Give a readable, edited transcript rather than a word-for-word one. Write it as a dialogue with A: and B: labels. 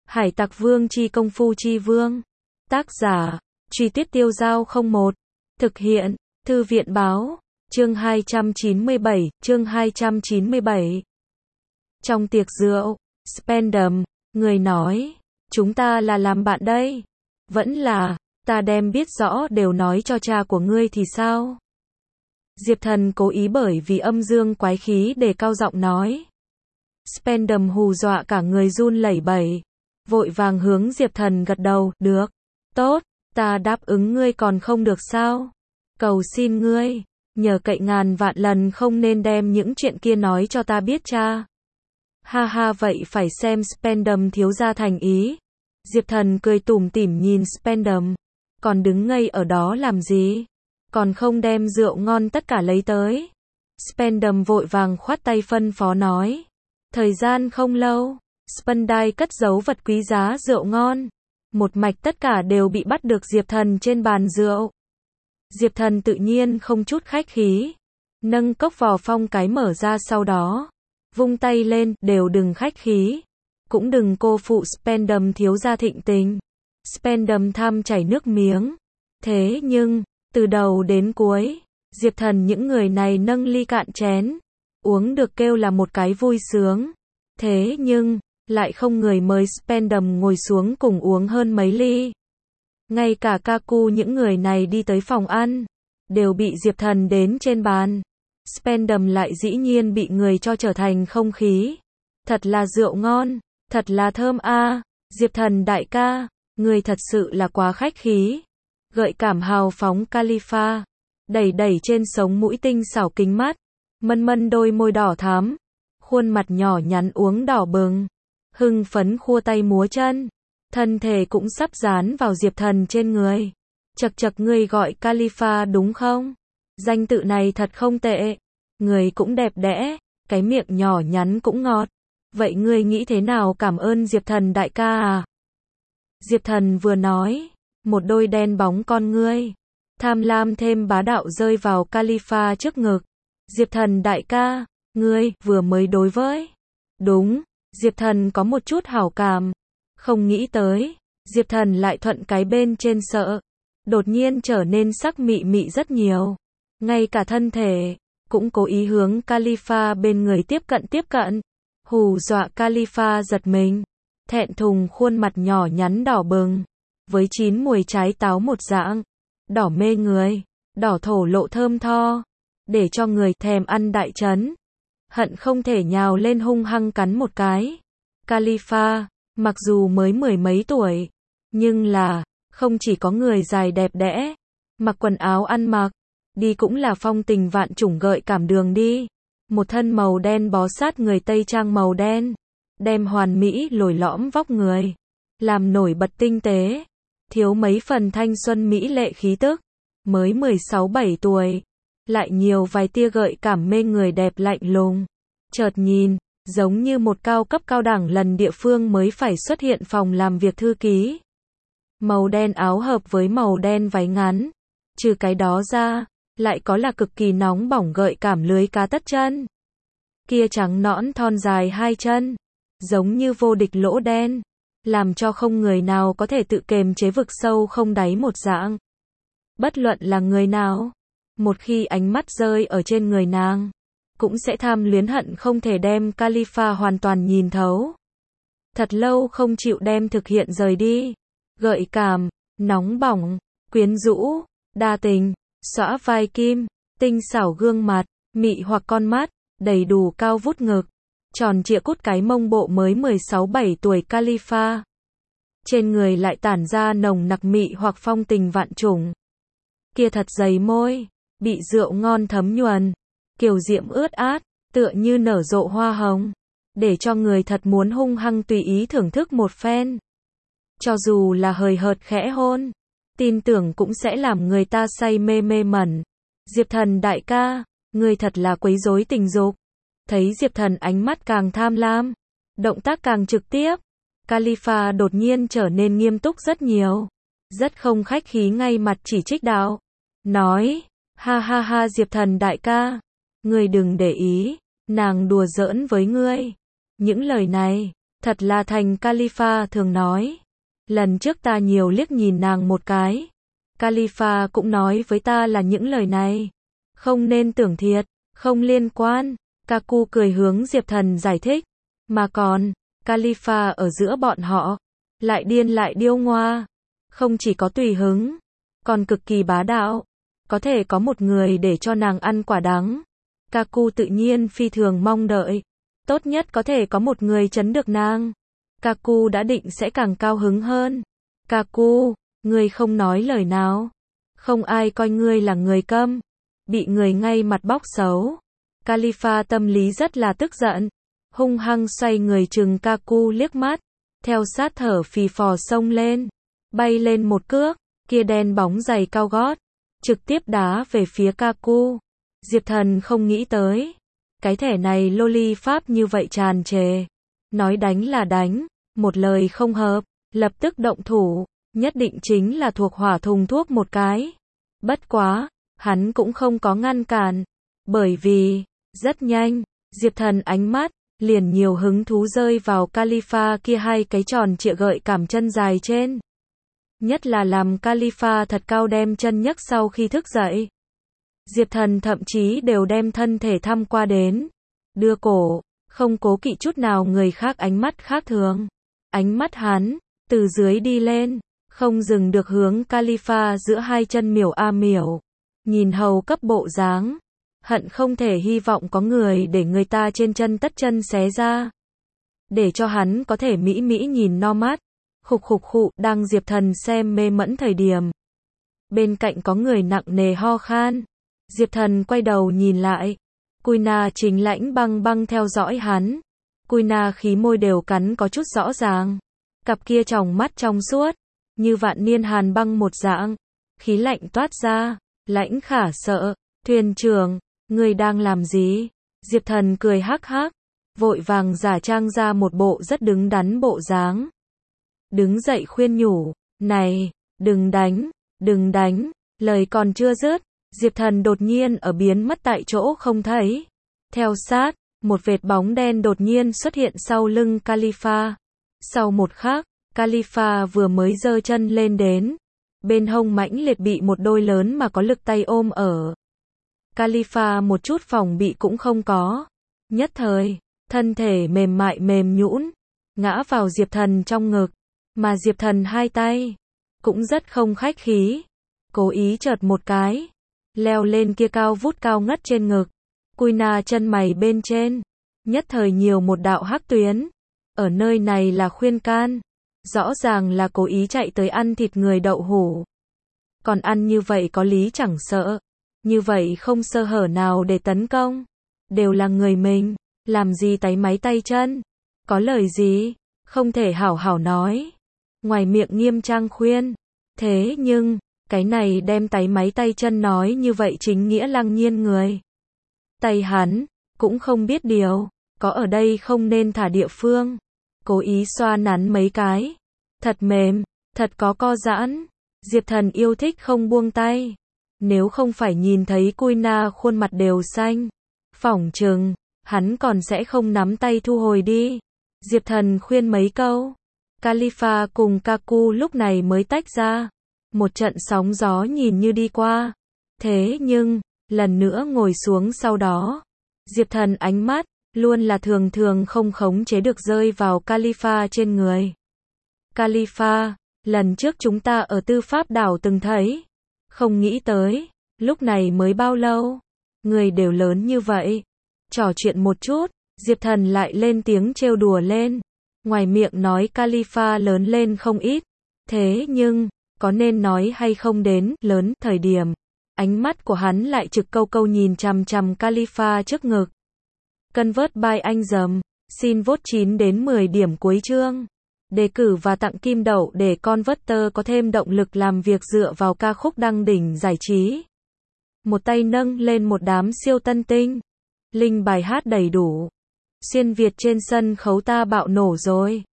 A: Hải Tặc Vương chi công phu chi vương. Tác giả, Truy Tuyết Tiêu Dao 01. Thực hiện, Thư viện báo, chương 297. Trong tiệc rượu, Spandam, người nói, chúng ta là làm bạn đây. Vẫn là, ta đem biết rõ đều nói cho cha của ngươi thì sao? Diệp Thần cố ý bởi vì âm dương quái khí để cao giọng nói. Spandam hù dọa cả người run lẩy bẩy, vội vàng hướng Diệp Thần gật đầu, được, tốt, ta đáp ứng ngươi còn không được sao? Cầu xin ngươi, nhờ cậy ngàn vạn lần không nên đem những chuyện kia nói cho ta biết cha. Ha ha, vậy phải xem Spandam thiếu gia thành ý. Diệp Thần cười tủm tỉm nhìn Spandam, còn đứng ngây ở đó làm gì? Còn không đem rượu ngon tất cả lấy tới. Spandam vội vàng khoát tay phân phó nói. Thời gian không lâu, Spandai cất giấu vật quý giá rượu ngon. Một mạch tất cả đều bị bắt được Diệp Thần trên bàn rượu. Diệp Thần tự nhiên không chút khách khí, nâng cốc vò phong cái mở ra, sau đó vung tay lên, đều đừng khách khí, cũng đừng cô phụ Spandam thiếu gia thịnh tình. Spandam tham chảy nước miếng. Thế nhưng, từ đầu đến cuối, Diệp Thần những người này nâng ly cạn chén, uống được kêu là một cái vui sướng. Thế nhưng, lại không người mời Spandam ngồi xuống cùng uống hơn mấy ly. Ngay cả Kaku những người này đi tới phòng ăn, đều bị Diệp Thần đến trên bàn. Spandam lại dĩ nhiên bị người cho trở thành không khí. Thật là rượu ngon, thật là thơm a. Diệp Thần đại ca, người thật sự là quá khách khí. Gợi cảm hào phóng Khalifa, đẩy đẩy trên sống mũi tinh xảo kính mắt, mân mân đôi môi đỏ thắm, khuôn mặt nhỏ nhắn uống đỏ bừng, hưng phấn khua tay múa chân, thân thể cũng sắp dán vào Diệp Thần trên người. Chậc chậc, ngươi gọi Khalifa đúng không? Danh tự này thật không tệ, người cũng đẹp đẽ, cái miệng nhỏ nhắn cũng ngọt. Vậy ngươi nghĩ thế nào cảm ơn Diệp Thần đại ca à? Diệp Thần vừa nói, một đôi đen bóng con ngươi, tham lam thêm bá đạo rơi vào Khalifa trước ngực. Diệp Thần đại ca, ngươi vừa mới đối với. Đúng, Diệp Thần có một chút hảo cảm. Không nghĩ tới, Diệp Thần lại thuận cái bên trên sợ. Đột nhiên trở nên sắc mị mị rất nhiều. Ngay cả thân thể, cũng cố ý hướng Khalifa bên người tiếp cận. Hù dọa Khalifa giật mình. Thẹn thùng khuôn mặt nhỏ nhắn đỏ bừng. Với chín mùi trái táo một dạng. Đỏ mê người, đỏ thổ lộ thơm tho. Để cho người thèm ăn đại chấn. Hận không thể nhào lên hung hăng cắn một cái. Khalifa, mặc dù mới mười mấy tuổi, nhưng là, không chỉ có người dài đẹp đẽ, mặc quần áo ăn mặc, đi cũng là phong tình vạn chủng gợi cảm đường đi. Một thân màu đen bó sát người tây trang màu đen, đem hoàn mỹ lồi lõm vóc người, làm nổi bật tinh tế, thiếu mấy phần thanh xuân mỹ lệ khí tức. Mới 16-17 tuổi, lại nhiều vài tia gợi cảm mê người đẹp lạnh lùng. Chợt nhìn, giống như một cao cấp cao đẳng lần địa phương mới phải xuất hiện phòng làm việc thư ký. Màu đen áo hợp với màu đen váy ngắn. Trừ cái đó ra, lại có là cực kỳ nóng bỏng gợi cảm lưới cá tất chân. Kia trắng nõn thon dài hai chân, giống như vô địch lỗ đen, làm cho không người nào có thể tự kềm chế vực sâu không đáy một dạng. Bất luận là người nào, một khi ánh mắt rơi ở trên người nàng, cũng sẽ tham luyến hận không thể đem Khalifa hoàn toàn nhìn thấu. Thật lâu không chịu đem thực hiện rời đi. Gợi cảm, nóng bỏng, quyến rũ, đa tình, xõa vai kim, tinh xảo gương mặt, mị hoặc con mắt, đầy đủ cao vút ngực, tròn trịa cút cái mông bộ mới 16-17 tuổi Khalifa. Trên người lại tản ra nồng nặc mị hoặc phong tình vạn chủng. Kia thật dày môi, bị rượu ngon thấm nhuần, kiều diễm ướt át, tựa như nở rộ hoa hồng, để cho người thật muốn hung hăng tùy ý thưởng thức một phen. Cho dù là hời hợt khẽ hôn, tin tưởng cũng sẽ làm người ta say mê mê mẩn. Diệp Thần đại ca, ngươi thật là quấy rối tình dục. Thấy Diệp Thần ánh mắt càng tham lam, động tác càng trực tiếp, Khalifa đột nhiên trở nên nghiêm túc rất nhiều. Rất không khách khí ngay mặt chỉ trích đạo. Nói, ha ha ha Diệp Thần đại ca, ngươi đừng để ý, nàng đùa giỡn với ngươi. Những lời này, Thật là thành, Khalifa thường nói. Lần trước ta nhiều liếc nhìn nàng một cái. Khalifa cũng nói với ta là những lời này. Không nên tưởng thiệt, không liên quan. Kaku cười hướng Diệp Thần giải thích. Mà còn, Khalifa ở giữa bọn họ. Lại điên lại điêu ngoa. Không chỉ có tùy hứng, còn cực kỳ bá đạo. Có thể có một người để cho nàng ăn quả đắng. Kaku tự nhiên phi thường mong đợi. Tốt nhất có thể có một người trấn được nàng. Kaku đã định sẽ càng cao hứng hơn. Kaku, ngươi không nói lời nào. Không ai coi ngươi là người câm. Bị người ngay mặt bóc xấu. Khalifa tâm lý rất là tức giận. Hung hăng xoay người trừng Kaku liếc mắt. Theo sát thở phì phò xông lên. Bay lên một cước. Kia đen bóng giày cao gót. Trực tiếp đá về phía Kaku. Diệp Thần không nghĩ tới. Cái thẻ này loli pháp như vậy tràn trề. Nói đánh là đánh. Một lời không hợp. Lập tức động thủ. Nhất định chính là thuộc hỏa thùng thuốc một cái. Bất quá. Hắn cũng không có ngăn cản. Bởi vì. Rất nhanh. Diệp Thần ánh mắt. Liền nhiều hứng thú rơi vào Khalifa kia hai cái tròn trịa gợi cảm chân dài trên. Nhất là làm Khalifa thật cao đem chân nhấc sau khi thức dậy. Diệp Thần thậm chí đều đem thân thể thăm qua đến. Đưa cổ, không cố kỵ chút nào người khác ánh mắt khác thường. Ánh mắt hắn, từ dưới đi lên, không dừng được hướng Khalifa giữa hai chân miểu a miểu. Nhìn hầu cấp bộ dáng. Hận không thể hy vọng có người để người ta trên chân tất chân xé ra. Để cho hắn có thể mỹ mỹ nhìn no mắt. Khục khục khụ, đang Diệp Thần xem mê mẫn thời điểm. Bên cạnh có người nặng nề ho khan. Diệp Thần quay đầu nhìn lại. Kuina chính lãnh băng băng theo dõi hắn. Kuina khí môi đều cắn có chút rõ ràng. Cặp kia tròng mắt trong suốt. Như vạn niên hàn băng một dạng. Khí lạnh toát ra. Lãnh khả sợ. Thuyền trưởng, ngươi đang làm gì? Diệp Thần cười hắc hắc. Vội vàng giả trang ra một bộ rất đứng đắn bộ dáng. Đứng dậy khuyên nhủ. Này, đừng đánh, đừng đánh. Lời còn chưa dứt. Diệp Thần đột nhiên ở biến mất tại chỗ không thấy. Theo sát, một vệt bóng đen đột nhiên xuất hiện sau lưng Khalifa. Sau một khắc, Khalifa vừa mới giơ chân lên đến. Bên hông mãnh liệt bị một đôi lớn mà có lực tay ôm ở. Khalifa một chút phòng bị cũng không có. Nhất thời, thân thể mềm mại mềm nhũn, ngã vào Diệp Thần trong ngực. Mà Diệp Thần hai tay, cũng rất không khách khí. Cố ý chợt một cái. Leo lên kia cao vút cao ngất trên ngực. Kuina chân mày bên trên. Nhất thời nhiều một đạo hắc tuyến. Ở nơi này là khuyên can. Rõ ràng là cố ý chạy tới ăn thịt người đậu hũ. Còn ăn như vậy có lý chẳng sợ. Như vậy không sơ hở nào để tấn công. Đều là người mình. Làm gì táy máy tay chân. Có lời gì. Không thể hảo hảo nói. Ngoài miệng nghiêm trang khuyên. Thế nhưng. Cái này đem táy máy tay chân nói như vậy chính nghĩa lăng nhiên người. Tay hắn. Cũng không biết điều. Có ở đây không nên thả địa phương. Cố ý xoa nắn mấy cái. Thật mềm. Thật có co giãn. Diệp Thần yêu thích không buông tay. Nếu không phải nhìn thấy Kuina khuôn mặt đều xanh. Phỏng chừng. Hắn còn sẽ không nắm tay thu hồi đi. Diệp Thần khuyên mấy câu. Khalifa cùng Kaku lúc này mới tách ra. Một trận sóng gió nhìn như đi qua. Thế nhưng, lần nữa ngồi xuống sau đó. Diệp Thần ánh mắt, luôn là thường thường không khống chế được rơi vào Khalifa trên người. Khalifa, lần trước chúng ta ở Tư Pháp đảo từng thấy. Không nghĩ tới, lúc này mới bao lâu. Người đều lớn như vậy. Trò chuyện một chút, Diệp Thần lại lên tiếng trêu đùa lên. Ngoài miệng nói Khalifa lớn lên không ít. Thế nhưng, có nên nói hay không đến lớn thời điểm. Ánh mắt của hắn lại trực câu câu nhìn chằm chằm Khalifa trước ngực. Convert by anh dầm. Xin vote 9 đến 10 điểm cuối chương. Đề cử và tặng kim đậu để Converter có thêm động lực làm việc dựa vào ca khúc đăng đỉnh giải trí. Một tay nâng lên một đám siêu tân tinh. Link bài hát đầy đủ. Xuyên Việt trên sân khấu ta bạo nổ rồi.